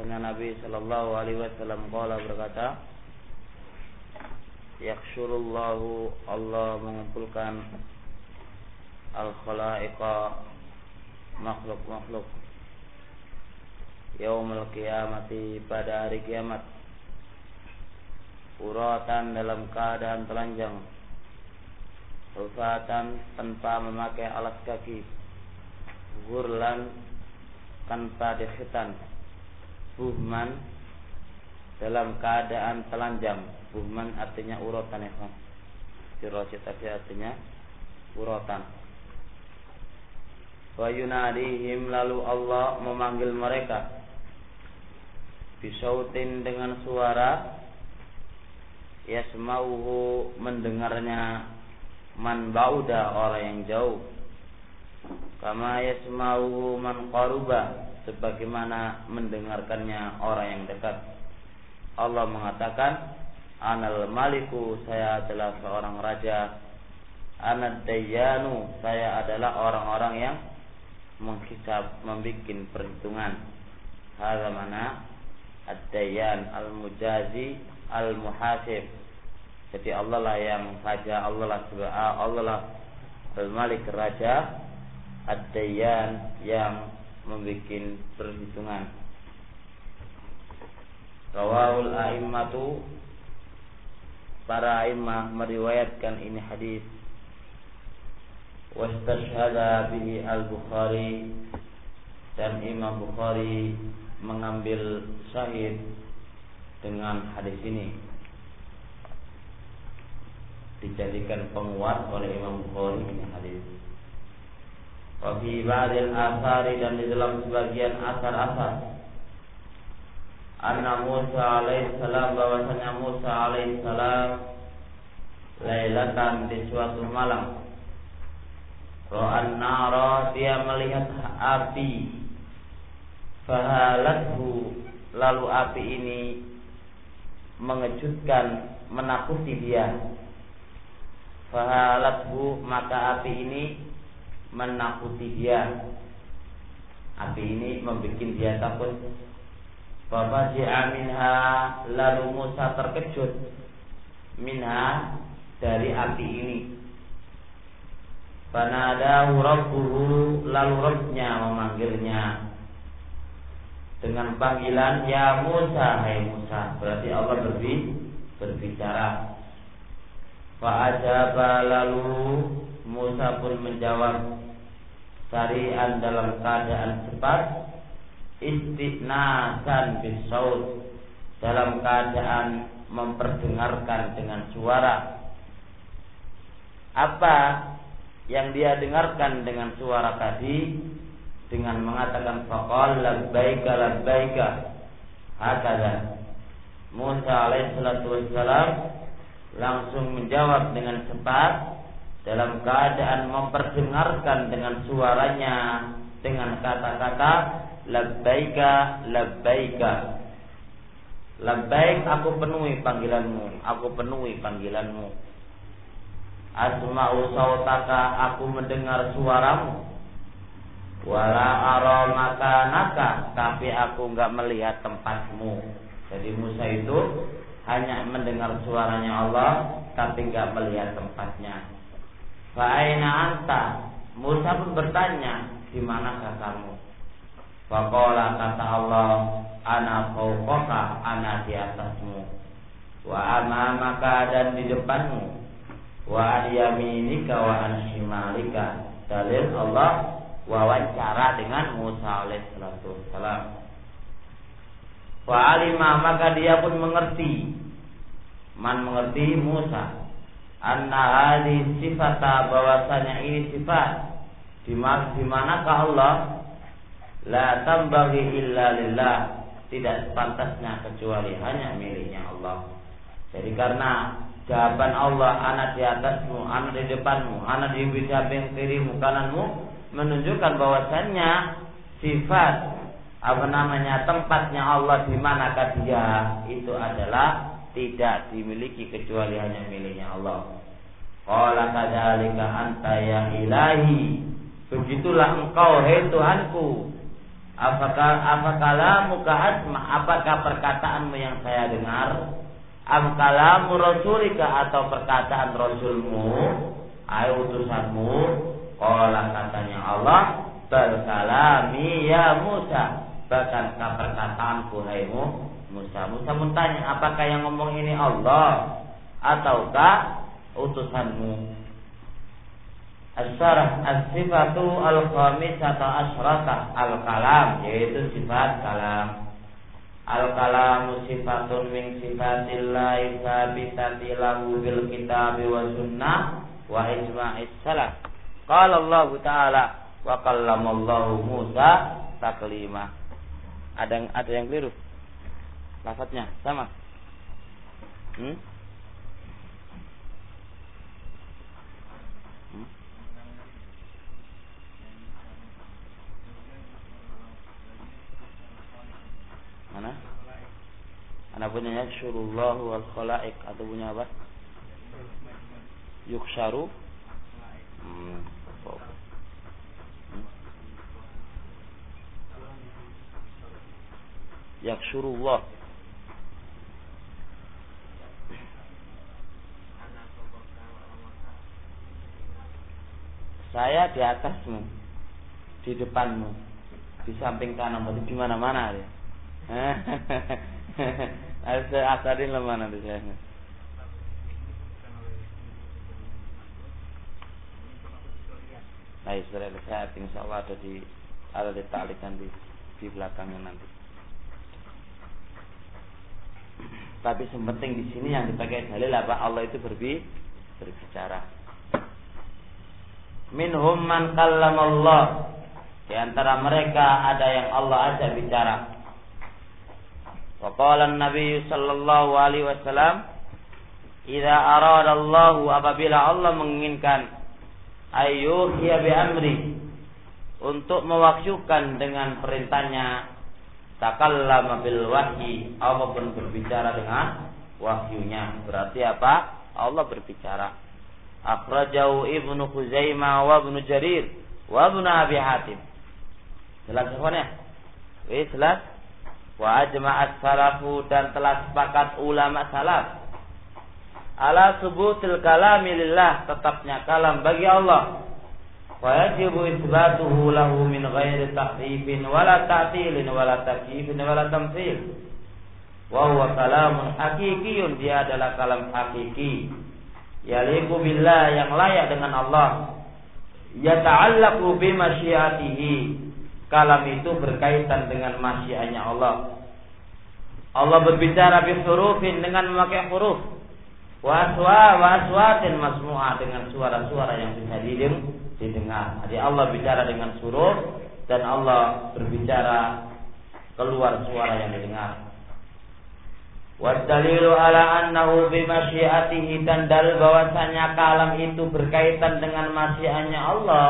bahwasanya Nabi sallallahu alaihi wasallam qala berkata, yaksyurullahu, Allah mengumpulkan al-khalaiqa, makhluk-makhluk, yaumul qiyamati, pada hari kiamat, uratan, dalam keadaan telanjang, hufatan, tanpa memakai alas kaki, ghurlan, tanpa dikhitan, buhman, dalam keadaan telanjang. Buhman artinya uratan, ya. Dirajat tadi artinya uratan. Wa yunadihim, lalu Allah memanggil mereka, bisautin, dengan suara, yasmauhu, mendengarnya, man bauda, orang yang jauh, kama yasmauhu man qaruba, sebagaimana mendengarkannya orang yang dekat. Allah mengatakan, anal maliku, saya adalah seorang raja, anad dayyanu, saya adalah orang-orang yang menghisab, membikin perhitungan. Hadza mana ad-dayyan, al-mujazi, al-muhasib. Jadi Allah lah yang raja, Allah lah al-malik, raja, ad-dayyan, yang membikin perhitungan. Rawahul a'immatu, para a'immah meriwayatkan ini hadis. Wastashhada bihi al-Bukhari, dan Imam Bukhari mengambil syahid dengan hadis ini, dijadikan penguat oleh Imam Bukhari ini hadis. Wa fi ba'dil athari, dan di dalam sebagian asar-asar, anna Musa alaihissalam, bahwasanya Musa alaihissalam, lailatan, di suatu malam, ra'an nara, dia melihat api, fahalathu, lalu api ini mengejutkan, menakuti dia. Fahalathu, maka api ini menakuti dia, api ini membuat dia takut. Fafazi'a minha, lalu Musa terkejut, minha, dari api ini. Fanadahu rabbuhu, lalu Rabbnya memanggilnya dengan panggilan ya Musa, hai Musa, berarti Allah berbicara. Fa'ajaba, lalu Musa pun menjawab, sari'an, dalam keadaan cepat, istighnasan bisaut, dalam keadaan memperdengarkan dengan suara. Apa yang dia dengarkan dengan suara tadi? Dengan mengatakan faqala labbaika labbaika, hakadha. Musa alaihissalatu wassalam langsung menjawab dengan cepat, dalam keadaan memperdengarkan dengan suaranya, dengan kata-kata labbaika labbaika. Labbaik, aku penuhi panggilanmu, aku penuhi panggilanmu. Asma'u sautaka, aku mendengar suaramu. Wala ara makanaka, tapi aku enggak melihat tempatmu. Jadi Musa itu hanya mendengar suaranya Allah, tapi enggak melihat tempatnya. Fa aina anta, Musa pun bertanya, di manakah kamu? Faqala, kata Allah, ana fawqaka, ana di atasmu, wa amamaka, dan di depanmu, wa an yaminika wa an shimalika. Dalil Allah wawancara dengan Musa alaihissalatu wassalam. Wa alima, maka dia pun mengerti, man mengerti Musa, anna hadhihi sifata, bahwasanya ini sifat, di manakah Allah, la tambaghi illa lillah, tidak sepantasnya kecuali hanya miliknya Allah. Jadi karena jawaban Allah, anak di atasmu, anak di depanmu, anak di samping kirimu, kananmu, menunjukkan bahwasannya sifat tempatnya Allah, di manakah dia, itu adalah tidak dimiliki kecuali hanya miliknya Allah. Qala kadzalika anta ya ilahi, begitulah engkau hai Tuhanku, Afakalamuka asma, apakah perkataanmu yang saya dengar? Am kalamu rasulika, atau perkataan rasulmu, ayo utusanmu? Qala, katanya Allah, bal kalami ya Musa, bahkan perkataanku hai Musa. Musa pun tanya, apakah yang ngomong ini Allah ataukah utusanmu? As-syarah as-sifatu al-khamisata asyrata al-kalam, yaitu sifat kalam. Al-kalamu sifatun min sifatillahi sabitati lahu bil kitabi wa sunnah wa ijma'is salaf. Qala Allah Ta'ala wa kallamallahu Musa taklima. Ada yang keliru? Lafadznya sama? Mana? Ana punya yaksyurullahu wal khalaik, atau punya apa? Yuksharu. Yaksyurullah. Saya di atasmu, di depanmu, di samping kanan, di mana-mana ya. Saya asarin lemah nanti saya. Nah, saya insya Allah ada di ta'liq nanti di belakangnya nanti. Tapi yang penting di sini yang dipakai dalil apa? Allah itu berbicara. Minhum man kallamallah. Di antara mereka ada yang Allah ajak bicara. Wa qala an-nabiy sallallahu alaihi wasallam, "Idza aradallahu," apabila Allah menginginkan, ayyuhiya bi amri, untuk mewakyukan dengan perintahnya, takallama bil wahyi, Allah pun berbicara dengan wahyunya. Berarti apa? Allah berbicara. Akhrajahu Ibnu Khuzaimah wa Ibnu Jarir wa Ibnu Abi Hatim. Jelas semuanya? Jelas. Wa ajma'at salafu, dan telah sepakat ulama salaf ala subutil kalami lillah, tetapnya kalam bagi Allah. Wa yajibu isbatuhu lahu min ghairi tahrifin wala ta'tilin wala takyifin wala tamthil. Wa huwa kalamun haqiqiyyun, dia adalah kalam hakiki. Yaliqu billah, yang layak dengan Allah. Yata'allaqu bi masyiatihi, kalam itu berkaitan dengan masyiatnya Allah. Allah berbicara bi hurufin, dengan memakai huruf. Wa aswatin masmu'ah, dengan suara-suara yang bisa didengar. Jadi Allah bicara dengan huruf, dan Allah berbicara keluar suara yang didengar. Wa dalilu ala annahu bi masyiatihi, dan dalil bahwasanya kalam itu berkaitan dengan masyiatnya Allah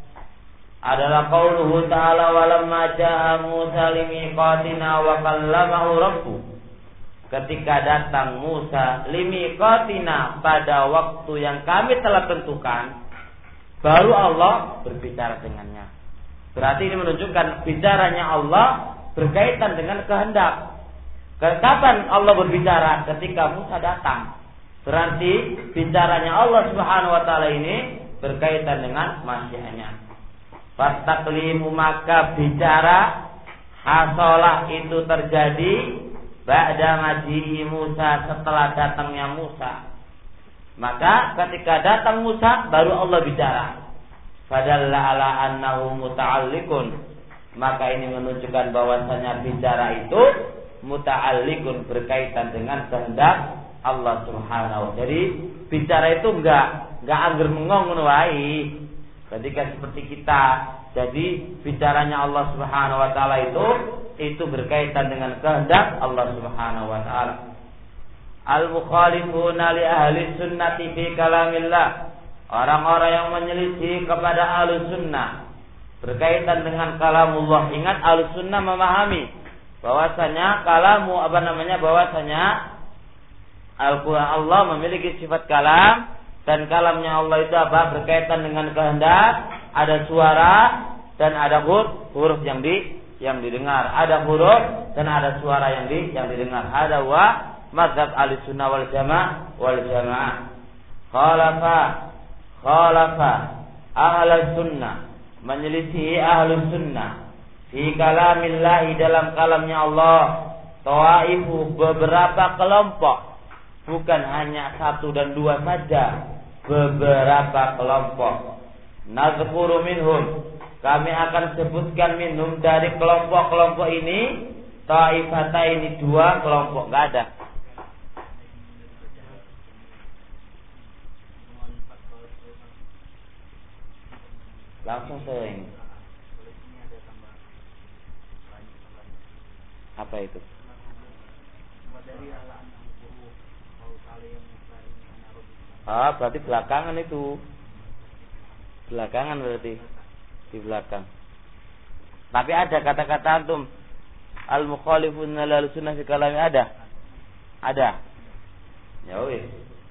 adalah qauluhu ta'ala, walamma ja'a Musa limiqatina wa kallamahu rabbuh. Ketika datang Musa limiqatina, pada waktu yang kami telah tentukan, baru Allah berbicara dengannya. Berarti ini menunjukkan bicaranya Allah berkaitan dengan kehendak. Kapan Allah berbicara? Ketika Musa datang. Berarti bicaranya Allah Subhanahu wa taala ini berkaitan dengan masyiatnya. Fastaklimu, maka bicara hasolah itu terjadi ba'da maji'i Musa, setelah datangnya Musa. Maka ketika datang Musa baru Allah bicara. Fadalla ala annahu muta'alliqun, maka ini menunjukkan bahwasanya bicara itu muta'alliqun, berkaitan dengan kehendak Allah Subhanahu. Jadi bicara itu enggak angger mengong wae. Ketika seperti kita, jadi bicaranya Allah Subhanahu wa taala itu berkaitan dengan kehendak Allah Subhanahu wa taala. Al-mukhalifuna li ahli sunnati fi kalamillah, orang-orang yang menyelisih kepada ahli sunnah berkaitan dengan kalamullah. Ingat, ahli sunnah memahami bahwasanya bahwasanya Al-Quran Allah memiliki sifat kalam, dan kalamnya Allah itu apa? Berkaitan dengan kehendak, ada suara dan ada huruf yang yang didengar, ada huruf dan ada suara yang didengar. Ada wa mazhab Ahlussunnah wal Jamaah. Khalafa Ahlus Sunnah, menyelisih Ahlus Sunnah fi kalamillahi, dalam kalamnya Allah, tawaifu, beberapa kelompok, bukan hanya 1 dan 2 saja, beberapa kelompok. Nazkuru minhum, kami akan sebutkan minhum dari kelompok-kelompok ini, taifata ini 2 kelompok, enggak ada. Langsung saya ini. Apa itu? Berarti belakangan itu. Belakangan berarti. Di belakang. Tapi ada kata-kata antum. Al-mukhalifun lil sunnah fi kalami ada. Ada. Ya wis.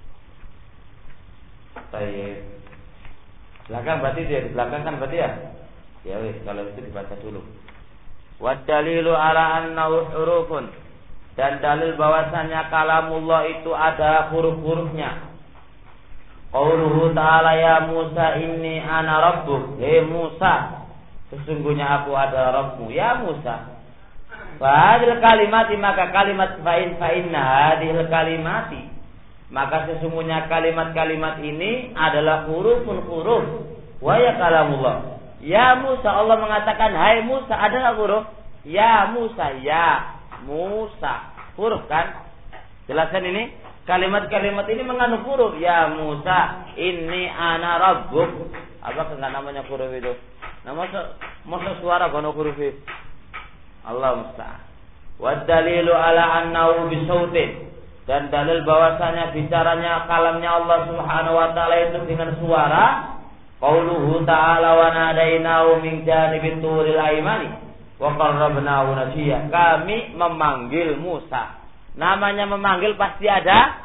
Baik. Belakang berarti dia di belakang kan berarti ya? Ya wis, kalau itu dibaca dulu. Wa dalilu ala annahu hurufun, dan dalil bahwasanya kalamullah itu ada huruf-hurufnya. Qauluhu ta'ala ya Musa inni ana rabbuk. Musa, sesungguhnya aku adalah Rabbmu. Ya Musa. Fahadil kalimati, maka kalimat fa'inna hadil kalimati, maka sesungguhnya kalimat-kalimat ini adalah huruf. Wa ya kalamullah. Ya Musa, Allah mengatakan hai Musa, adalah huruf. Ya Musa, ya Musa, huruf kan? Jelaskan ini. Kalimat-kalimat ini mengandung huruf. Ya Musa, inni ana rabbuk. Apa enggak namanya huruf itu? Masa suara kono huruf itu. Allah musta'an. Wa dalilu ala annahu bisautin, dan dalil bahwasanya bicaranya kalamnya Allah Subhanahu wa taala itu dengan suara. Qauluhu ta'ala wa nadainahu min janibit turil aimani wa qarrabnahu najiya. Kami memanggil Musa. Namanya memanggil pasti ada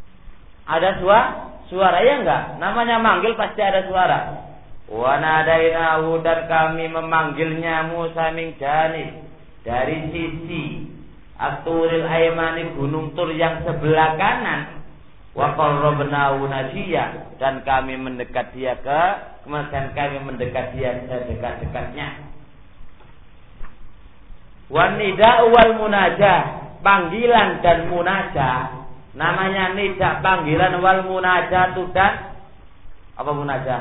suara, ya enggak? Namanya manggil pasti ada suara. Wa nadainahu, dan kami memanggilnya Musa min janib, dari sisi At-Turil Aimani, gunung Tur yang sebelah kanan. Wa qarrabnahu najiya, dan kami mendekat dia sedekat-dekatnya. Wan nida'u wal munajah, panggilan dan munajah. Namanya nida panggilan, wal munajah dan apa munajah?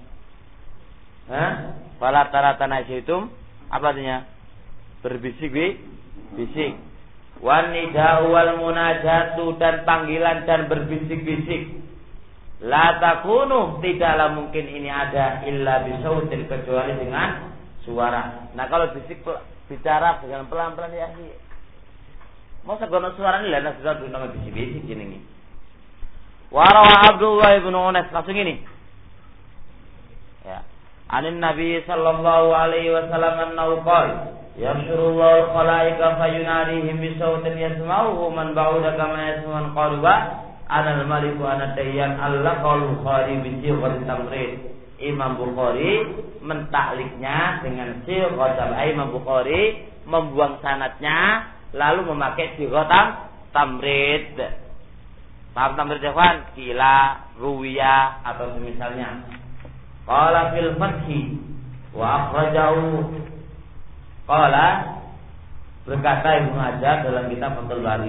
Fala taratanasitum, apa artinya? Berbisik-bisik. Wan nida'u wal munajatu, dan panggilan dan berbisik-bisik. La takunu, tidaklah mungkin ini ada illa bisautin, kecuali dengan suara. Nah kalau bicara dengan pelan-pelan ya sih. Mau segono suara ini lah, sudah dengan bisik-bisik ini. Warawa Abdullah ibn Unas, langsung ini. Ya. Anin Nabi sallallahu alaihi wasallam annahu qala yamsurullahu khalaika fayunadihim bisautin yasma'uhu man ba'uda kama yasma'un qaruba anal maliku anadayyan Allah qalu Bukhari bisighat tamrid. Imam Bukhari mentakliknya dengan sighat. Imam Bukhari membuang sanadnya lalu memakai sighat tamrid. Paham tamrid ya kawan? Kila, ruwiya atau semisalnya. Qala fil fathi wa akhrajahu. Qala, berkata Ibnu Hajar dalam kitab Fathul Bari.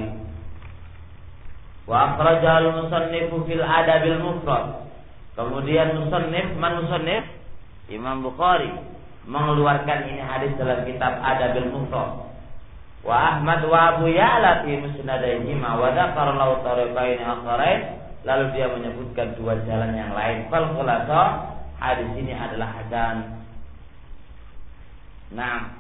Wa akhrajal musannifu fil adabil mufrad. Kemudian musannif Imam Bukhari mengeluarkan ini hadis dalam kitab Adabil Mufrad. Wa Ahmad wa Abu Ya'la fi musnadaihi ma wa dzakara lahu tariqain akharain, lalu dia menyebutkan 2 jalan yang lain. Fal khulasa, hadis ini adalah hasan. Nah,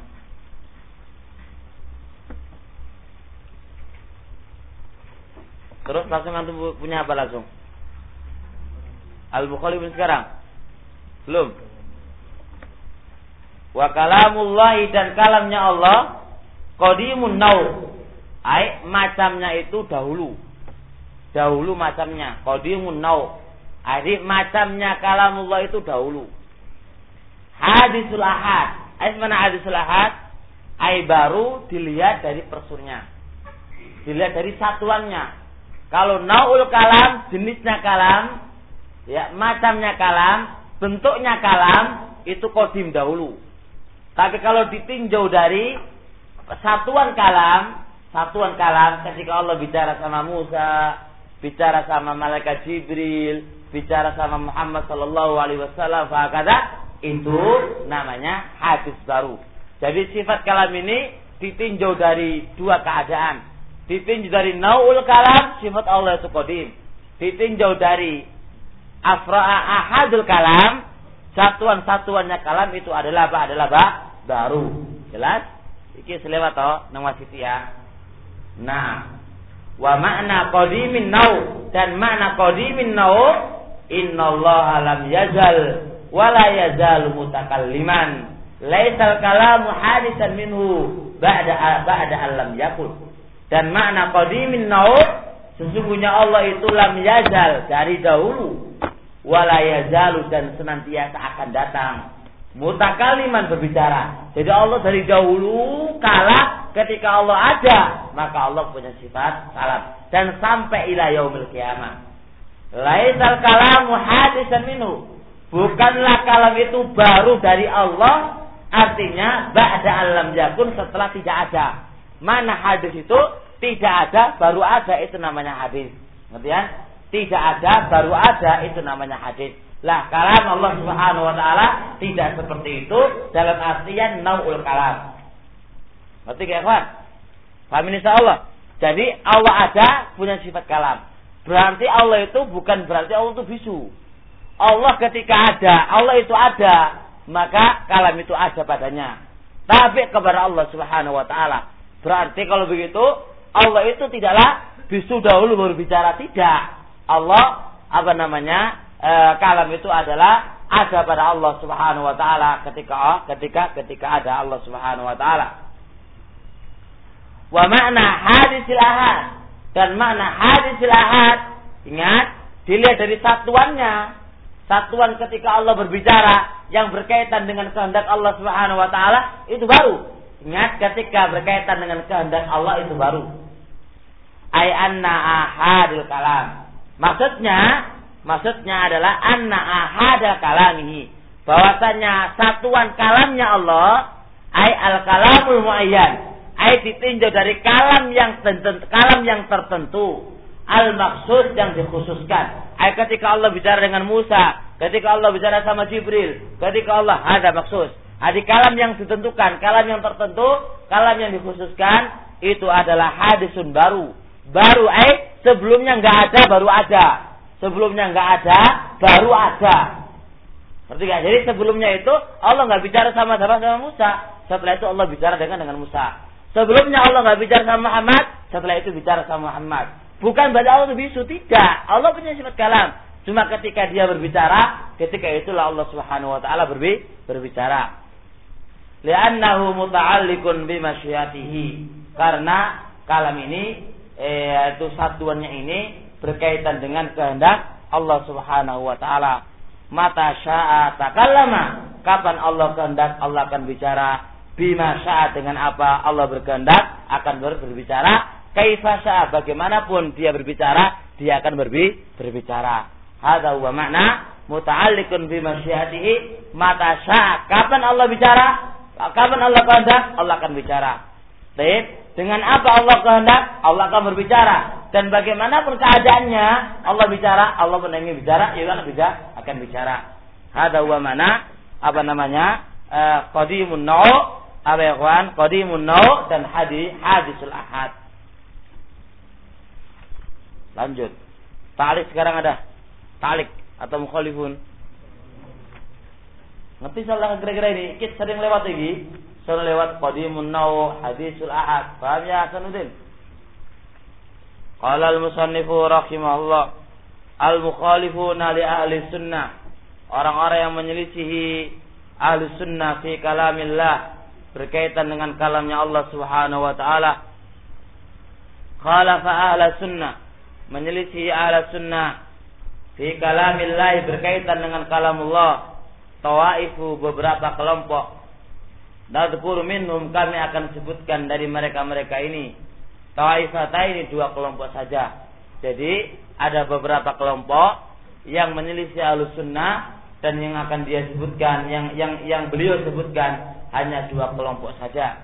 terus langsung antum punya apa langsung? Al-Bukhari pun sekarang belum. Wa kalamullahi, dan kalamnya Allah qadimun nau, macamnya itu dahulu macamnya. Qadimun nau, macamnya kalamullah itu dahulu. Hadisul ahad, mana hadisul ahad? Ai baru dilihat dari persurnya. Dilihat dari satuannya. Kalau naul kalam, jenisnya kalam, ya, macamnya kalam, bentuknya kalam, itu qadim dahulu. Tapi kalau ditinjau dari satuan kalam ketika Allah bicara sama Musa, bicara sama malaikat Jibril, bicara sama Muhammad sallallahu alaihi wasallam, itu namanya hadis baru. Jadi sifat kalam ini ditinjau dari dua keadaan. Ditinjau dari naul kalam, sifat Allah itu qadim. Ditinjau dari ahadul kalam, satuan-satuannya kalam itu adalah baru. Jelas? Iki selewat toh nang wasiti ya. Nah, wa makna qadimin nau, dan makna qadimin nau, innallaha lam yazal wa la yazalu mutakalliman. Laisal kalamu hadisan minhu ba'da alam yakul. Dan makna qadimin nau, sesungguhnya Allah itu lam yazal, dari dahulu, wala yazalu, dan senantiasa akan datang, mutakaliman, berbicara. Jadi Allah dari dahulu kala, ketika Allah ada, maka Allah punya sifat kalam, dan sampai ila yaumil qiyamah. Laisal kalamu hadisan minhu, bukanlah kalam itu baru dari Allah, artinya ba'da alam yakun, setelah tidak ada. Mana hadis itu tidak ada, baru ada, itu namanya hadis. Ngerti ya? Tidak ada, baru ada, itu namanya hadis. Lah, kalam Allah Subhanahu wa taala tidak seperti itu dalam artian naul kalam. Ngerti ya, kawan? Paham insyaallah. Jadi Allah ada, punya sifat kalam. Berarti Allah itu bukan berarti Allah itu bisu. Allah ketika ada, Allah itu ada, maka kalam itu ada padanya. Tapi kepada Allah Subhanahu wa taala. Berarti kalau begitu Allah itu tidaklah bisu dahulu baru bicara, tidak. Allah kalam itu adalah ada pada Allah Subhanahu wa taala ketika ada Allah Subhanahu wa taala. Wa makna hadisil ahad, dan makna hadisil ahad, ingat, dilihat dari satuannya. Satuan ketika Allah berbicara yang berkaitan dengan kehendak Allah Subhanahu wa taala itu baru. Ingat, ketika berkaitan dengan kehendak Allah itu baru. Ai anna ahadil kalam. Maksudnya adalah anna ahadal kalamihi, bahwasanya satuan kalamnya Allah, ai al kalamul muayyan, ai ditinjau dari kalam yang tertentu, al maksud yang dikhususkan. Ai ketika Allah bicara dengan Musa, ketika Allah bicara sama Jibril, ketika Allah ada maksud. Ada kalam yang ditentukan, kalam yang tertentu, kalam yang dikhususkan, itu adalah hadisun baru. Baru sebelumnya enggak ada, baru ada. Sebelumnya enggak ada, baru ada. Ngerti enggak? Jadi sebelumnya itu Allah enggak bicara sama Musa, setelah itu Allah bicara dengan Musa. Sebelumnya Allah enggak bicara sama Muhammad, setelah itu bicara sama Muhammad. Bukan berarti Allah itu bisu, tidak. Allah punya sifat kalam. Cuma ketika dia berbicara, ketika itulah Allah Subhanahu wa taala berbicara. Li'annahu muta'alliqun bi masyiatihi. Karena kalam ini itu satuannya ini berkaitan dengan kehendak Allah Subhanahu wa taala. Mata syaa takallama, kapan Allah kehendak Allah akan bicara. Bima syaa, dengan apa Allah berkehendak akan berbicara. Kaifa syaa, bagaimanapun dia berbicara, dia akan berbicara. Hadza huwa makna muta'alliqun bi masyiatihi. Mata syaa, kapan Allah bicara, kapan Allah kehendak, Allah akan bicara. Baik, dengan apa Allah kehendak, Allah akan berbicara. Dan bagaimanapun keadaannya, Allah bicara, Allah pun ingin bicara, ya akan bicara. Hadza huwa mana, qadimun nau', qadimun nau' dan hadisul ahad. Lanjut. Ta'liq sekarang ada. Ta'liq atau mukhalifun. Ngerti salah kira-kira ini? Kita sering lewat lagi. Sering lewat qadimun nau', hadisul ahad. Paham ya Hasanuddin? Qala al-musannifu rahimahullah, al-mukhalifuna li ahli sunnah, orang-orang yang menyelisihi ahli sunnah fi kalamillah, berkaitan dengan kalamnya Allah Subhanahu wa taala. Khalafa ahli sunnah, menyelisihi ahli sunnah fi kalamillah, berkaitan dengan kalamullah, tawaifu, beberapa kelompok. Nadhkuru minhum, kami akan sebutkan dari mereka-mereka ini. Taifataini, 2 kelompok saja. Jadi ada beberapa kelompok yang menyelisih Ahlussunnah dan yang akan dia sebutkan, yang beliau sebutkan hanya 2 kelompok saja.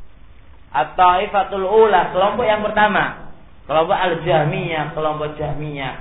At-Taifatul Ula, kelompok yang pertama, kelompok Al-Jahmiyah, kelompok Jahmiyah.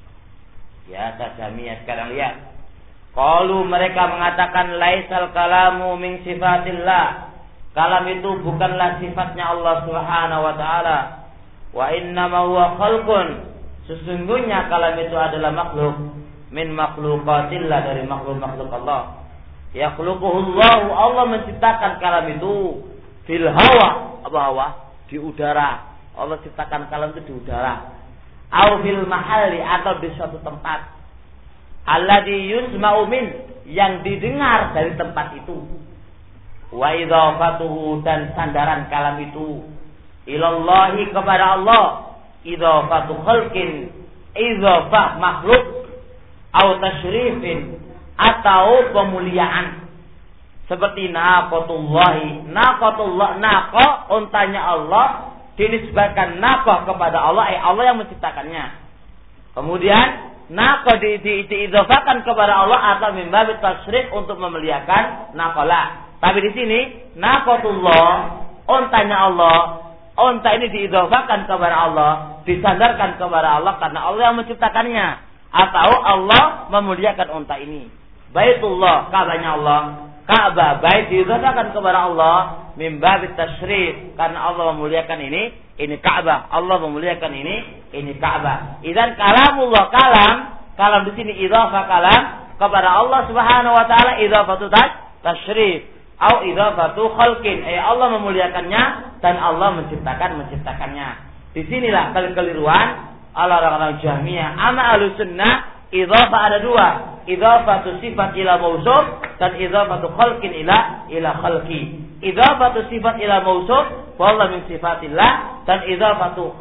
Ya, Jahmiyah sekarang lihat. Qalu, mereka mengatakan laisal kalamu min sifatillah. Kalam itu bukanlah sifatnya Allah Subhanahu wa taala. Wa innama huwa khalqun. Sesungguhnya kalam itu adalah makhluk min makhluqatillah, dari makhluk-makhluk Allah. Yakhluquhullahu, Allah menciptakan kalam itu fil hawa, apa hawa? Di udara. Allah ciptakan kalam itu di udara. Au fil mahalli, atau di suatu tempat. Alladhi yusma'u min, yang didengar dari tempat itu. Wa idhafatuhu, dan sandaran kalam itu ilallahi, kepada Allah. Idhafatu khalqin, idhafah makhluk, au tasyrifin, atau pemuliaan. Seperti naqatullahi, naqatullah, naqa untanya Allah dinisbatkan naqa kepada Allah, Allah yang menciptakannya. Kemudian naqa diidhafakan kepada Allah atau min babi tasyrif, untuk memuliakan naqala. Tapi di sini naqatullah, untanya Allah, unta ini diidhafakan kepada Allah, disandarkan kepada Allah karena Allah yang menciptakannya, atau Allah memuliakan unta ini. Baitullah, Ka'bahnya Allah, Ka'bah, bait diidhafakan kepada Allah min babi tasyrif, karena Allah memuliakan ini Ka'bah, Allah memuliakan ini Ka'bah. Idzan kalamullah, kalam di sini idhafah kalam kepada Allah Subhanahu wa taala, idhafatu tasyrif au idhafatu khalqin, Allah memuliakannya dan Allah menciptakannya. Di sinilah keliruan orang-orang Jahmiyah. Ama Ahlussunnah, idhafah ada 2, idhafatu sifat ila mausuf dan idhafatu khalqin ila khalqi. Idhafatu sifat ila mausuf wallah min sifatillah, dan idhafatu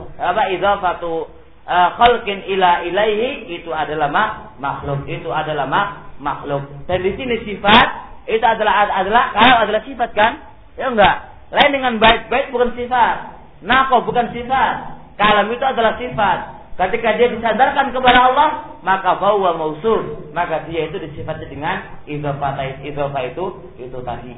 khalqin ila ilaihi, itu adalah makhluk, Dan di sini sifat itu adalah kalau adalah sifat kan? Ya enggak. Lain dengan bait bukan sifat. Naqa bukan sifat. Kalam itu adalah sifat. Ketika dia disadarkan kepada Allah, maka fahuwa mausuf, maka dia itu disifati dengan idhofah itu tadi.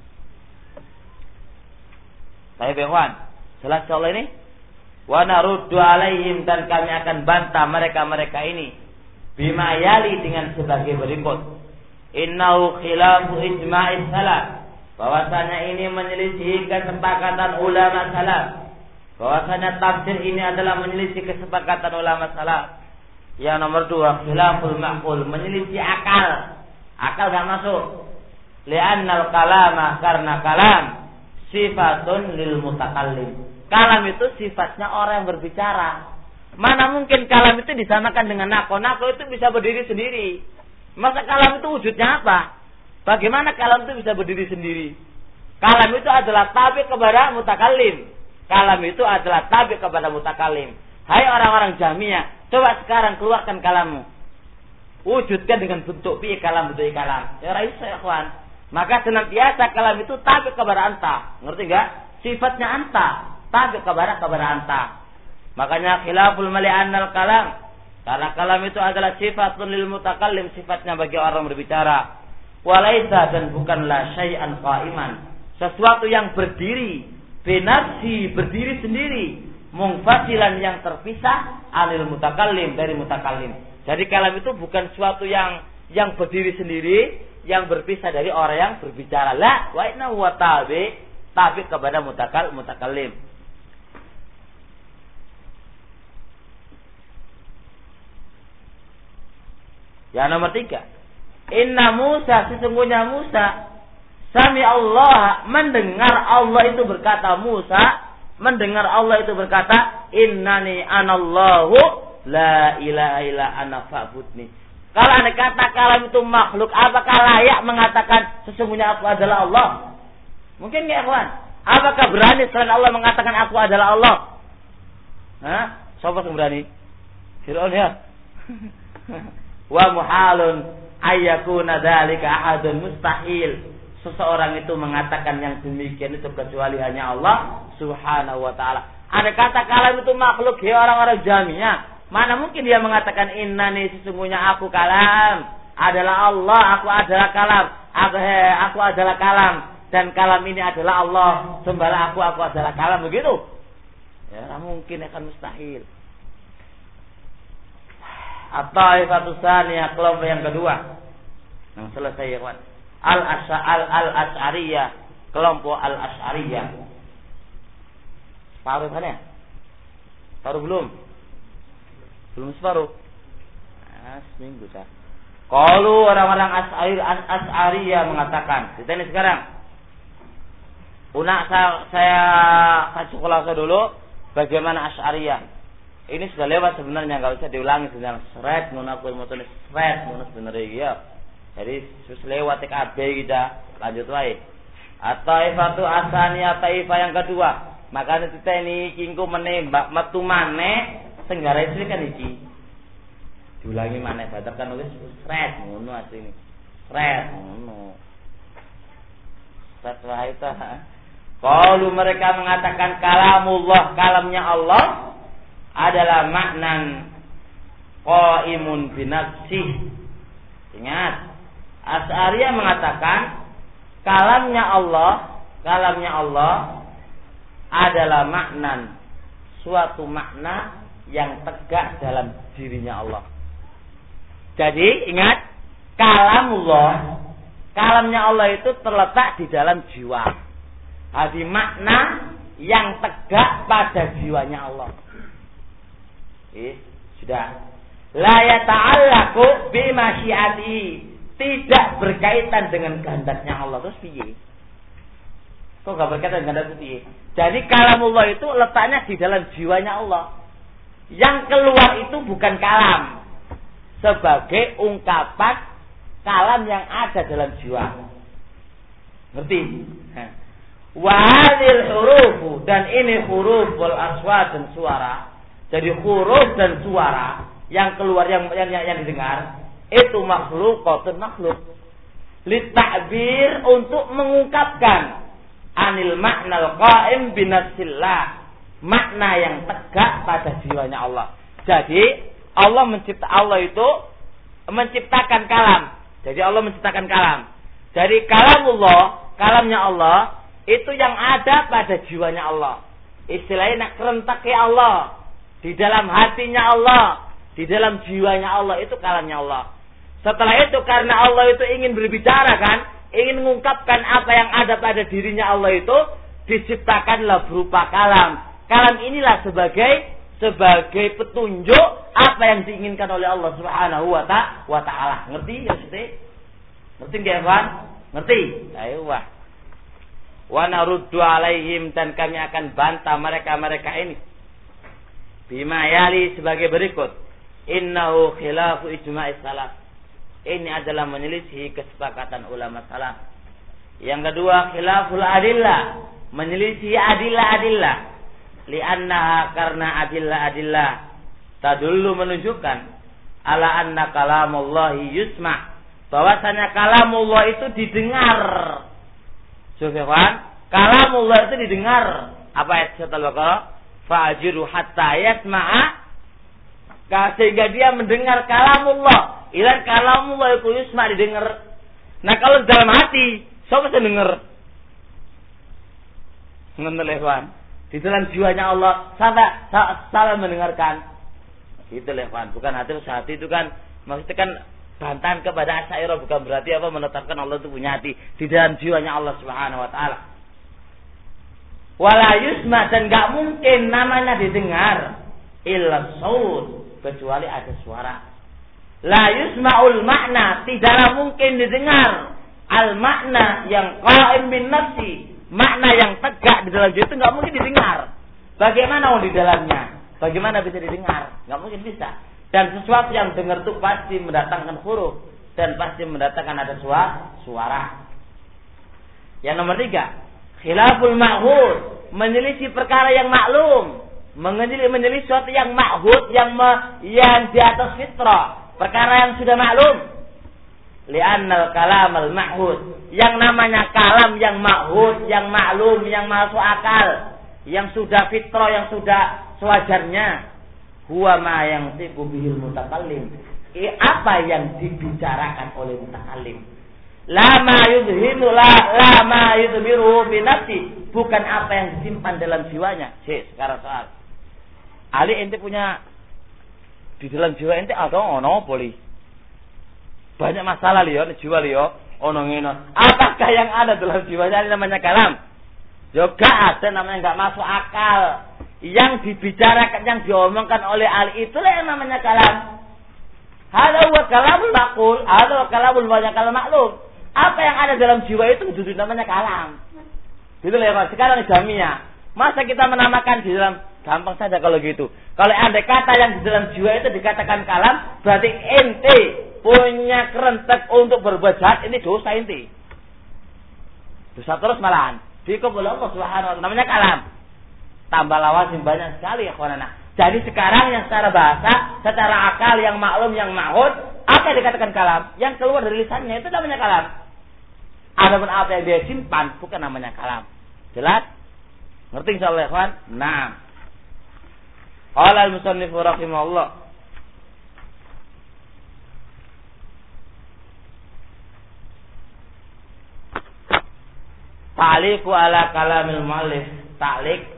Baik, ikhwan. Jelas insyaallah ini? Wa naruddu alaihim, dan kami akan bantah mereka ini bima yali, dengan sebagai berikut. Innahu khilafu ijma'is salaf, bahwasanya ini menyelisihi kesepakatan ulama salaf. Bahwasanya tafsir ini adalah menyelisih kesepakatan ulama salaf. Yang nomor 2, khilaful ma'qul, menyelisih akal. Akal enggak masuk. Li'annal kalama, karena kalam sifatun lil mutakallim. Kalam itu sifatnya orang yang berbicara. Mana mungkin kalam itu disamakan dengan naqo? Naqo itu bisa berdiri sendiri. Masa kalam itu wujudnya apa? Bagaimana kalam itu bisa berdiri sendiri? Kalam itu adalah tabi kepada mutakallim. Kalam itu adalah tabi kepada mutakallim. Hai orang-orang Jahmiyah, coba sekarang keluarkan kalammu. Wujudkan dengan bentuk fi kalam, bentuk kalam. Ya rais ya kawan. Maka senantiasa kalam itu tabi kepada anta. Ngerti enggak? Sifatnya anta, tabi kepada anta. Makanya khilaful mali'annal kalam. Karena kalam itu adalah sifatun lil mutakallim, sifatnya bagi orang berbicara. Walaisa, dan bukanlah syai'an qa'iman, sesuatu yang berdiri, binafsi, berdiri sendiri, munfasilan, yang terpisah, anil mutakallim, dari mutakallim. Jadi kalam itu bukan suatu yang berdiri sendiri, yang berpisah dari orang yang berbicara. La, wa inna huwa tabi kepada mutakallim. Yang nomor 3, inna Musa, sesungguhnya Musa, sami Allah, mendengar Allah itu berkata, Musa mendengar Allah itu berkata, innani anallahu la ilaha illa ana fa'budni. Kalau anda kata kalam itu makhluk, apakah layak mengatakan sesungguhnya aku adalah Allah? Mungkin nggak, kawan? Apakah berani selain Allah mengatakan aku adalah Allah? Hah? Siapa yang berani? Fir'aun ya. Wa muhalun ayyakuna dzalika ahadun, mustahil seseorang itu mengatakan yang demikian itu kecuali hanya Allah Subhanahu wa taala. Ada kata kalam itu makhluk ya orang-orang Jahmiyah. Mana mungkin dia mengatakan innani sesungguhnya aku kalam adalah Allah, aku adalah kalam, aku adalah kalam dan kalam ini adalah Allah. Sembahlah aku adalah kalam begitu. Ya, mungkin akan mustahil. At-taifatu tsaniyah, kelompok yang kedua. Yang selesai ya kawan. Al-Asy'ariyah, kelompok Al-Asy'ariyah. Separuh kan ya? Separuh belum? Belum separuh. Seminggu dah. Kalau orang-orang Asy'ariyah mengatakan, kita ini sekarang. Saya kasih khulasa dulu bagaimana Asy'ariyah. Ini sudah lewat sebenarnya, enggak usah diulangi sebenarnya. Seret munakul mutun seret munus sebenarnya ya. Jadi sudah lewat TKB kita. Lanjut wae. At-taifatu asaniyah, taifah yang kedua. Makanya kita ini kingku menembak metu maneh senggara itu kan iki. Diulangi maneh bater kan wis seret ngono asline. Seret ngono. Setelah itu kalau mereka mengatakan kalamullah, kalamnya Allah adalah maknan qaimun binafsih. Ingat, Asy'ariyah mengatakan kalamnya Allah adalah maknan, suatu makna yang tegak dalam dirinya Allah. Jadi ingat, kalamnya Allah itu terletak di dalam jiwa. Ada makna yang tegak pada jiwanya Allah. Sudah. La yata'allaqu bi masyiati, tidak berkaitan dengan kehendaknya Allah. Terus piye? Kok enggak berkaitan dengan kehendak piye? Jadi kalamullah itu letaknya di dalam jiwanya Allah. Yang keluar itu bukan kalam, sebagai ungkapan kalam yang ada dalam jiwa. Ngerti? Wa hadhil hurufu, dan ini huruf wal aswat dan suara. Jadi huruf dan suara yang keluar yang didengar itu makhlukatun makhluk. Litakbir, untuk mengungkapkan anil maknal qaim binafsillah, makna yang tegak pada jiwanya Allah. Jadi Allah itu menciptakan kalam. Jadi Allah menciptakan kalam. Jadi kalamnya Allah itu yang ada pada jiwanya Allah. Istilahnya nak kerentak ya Allah. Di dalam hatinya Allah, di dalam jiwanya Allah, itu kalamnya Allah. Setelah itu karena Allah itu ingin berbicara kan, ingin mengungkapkan apa yang ada pada dirinya Allah itu, diciptakanlah berupa kalam. Kalam inilah sebagai petunjuk apa yang diinginkan oleh Allah Subhanahu wa taala. Ngerti ya Siti? Ngerti nggih, Pak? Ngerti? Ayo wah. Wa naruddu alaihim, dan kami akan bantah mereka ini. Bima yali, sebagai berikut. Innahu khilafu ijma'is salaf. Ini adalah menyelisih kesepakatan ulama salaf. Yang kedua, khilaful adillah, menyelisih adillah. Li'annaha, karena adillah tadullu, menunjukkan ala anna kalamullahi yusma', bahwasanya kalamullah itu didengar. Subhan, kalamullah itu didengar. Apa ayat surat Al-Baqarah? Fa'ajiru hatta yasma'a, sehingga dia mendengar kalamullah. Ilan kalamullah itu yusma', didengar. Nah kalau dalam hati, siapa bisa dengar? Menelefon. Di dalam jiwanya Allah salah mendengarkan. Itu lefan, bukan hati itu kan, maksudnya kan bantahan kepada Asy'ariyah, bukan berarti apa menetapkan Allah itu punya hati. Di dalam jiwanya Allah Subhanahu wa taala. Wala yusma, dan enggak mungkin namanya didengar illa saut, kecuali ada suara. La yusma'ul makna, tidaklah mungkin didengar al makna yang qaim bin nafsi, makna yang tegak di dalam jiwa itu enggak mungkin didengar. Bagaimana di dalamnya? Bagaimana bisa didengar? Enggak mungkin bisa. Dan sesuatu yang dengar itu pasti mendatangkan huruf dan pasti mendatangkan ada suara. Yang nomor 3, khilaful ma'hud, menyelisih perkara yang maklum, menyelisih sesuatu yang ma'hud, yang di atas fitrah, perkara yang sudah maklum. Li'annal kalamal ma'hud. Yang namanya kalam yang ma'hud, yang maklum, yang masuk akal, yang sudah fitrah, yang sudah sewajarnya, huwa ma yang tibu bihil mutakallim. Apa yang dibicarakan oleh mutakallim. La ma yudhinu la ma yudhiru bi nafsi, bukan apa yang disimpan dalam jiwanya. Sekarang soal. Ali ente punya di dalam jiwa ente ada ono boleh. Banyak masalah liyo, jiwa liyo, ono ngene. Apakah yang ada dalam jiwanya ini namanya kalam? Juga ada namanya enggak masuk akal. Yang dibicarakan, yang diomongkan oleh ahli itulah yang namanya kalam. Hada wa kalamul maqul, hada wa kalamul kalam maklum. Apa yang ada dalam jiwa itu duduk namanya kalam. Gitu loh ya, sekarang Jamiah. Masa kita menamakan di dalam, gampang saja kalau gitu. Kalau andai kata yang di dalam jiwa itu dikatakan kalam, berarti ente punya kerentek untuk berbuat jahat, ini dosa inti. Dosa terus malahan. Dikabul Allah Subhanahu wa taala, namanya kalam. Tambah lawasim banyak sekali ya kawanana. Jadi sekarang yang secara bahasa, secara akal, yang maklum, yang ma'hud, apa yang dikatakan kalam? Yang keluar dari lisannya itu namanya kalam. Adapun apa yang dia simpan bukan namanya kalam. Jelas? Ngerti insyaallah ya kawan? Nah. Qala al-musannif rahimahullah. Ta'liqu ala kalamil muallif. Ta'liq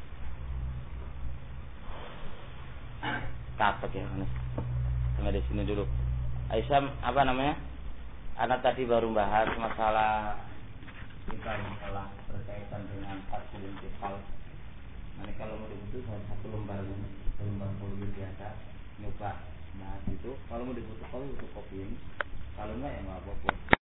kapek ya, sampai di sini dulu. Aisyah, apa namanya? Anak tadi baru bahas masalah berkaitan dengan fasul intifal. Nanti kalau mau dibutuhkan satu lembar folio biasa, nyoba bahas itu. Kalau mau dibutuhkan kopi ini. Kalau enggak ya nggak apa-apa.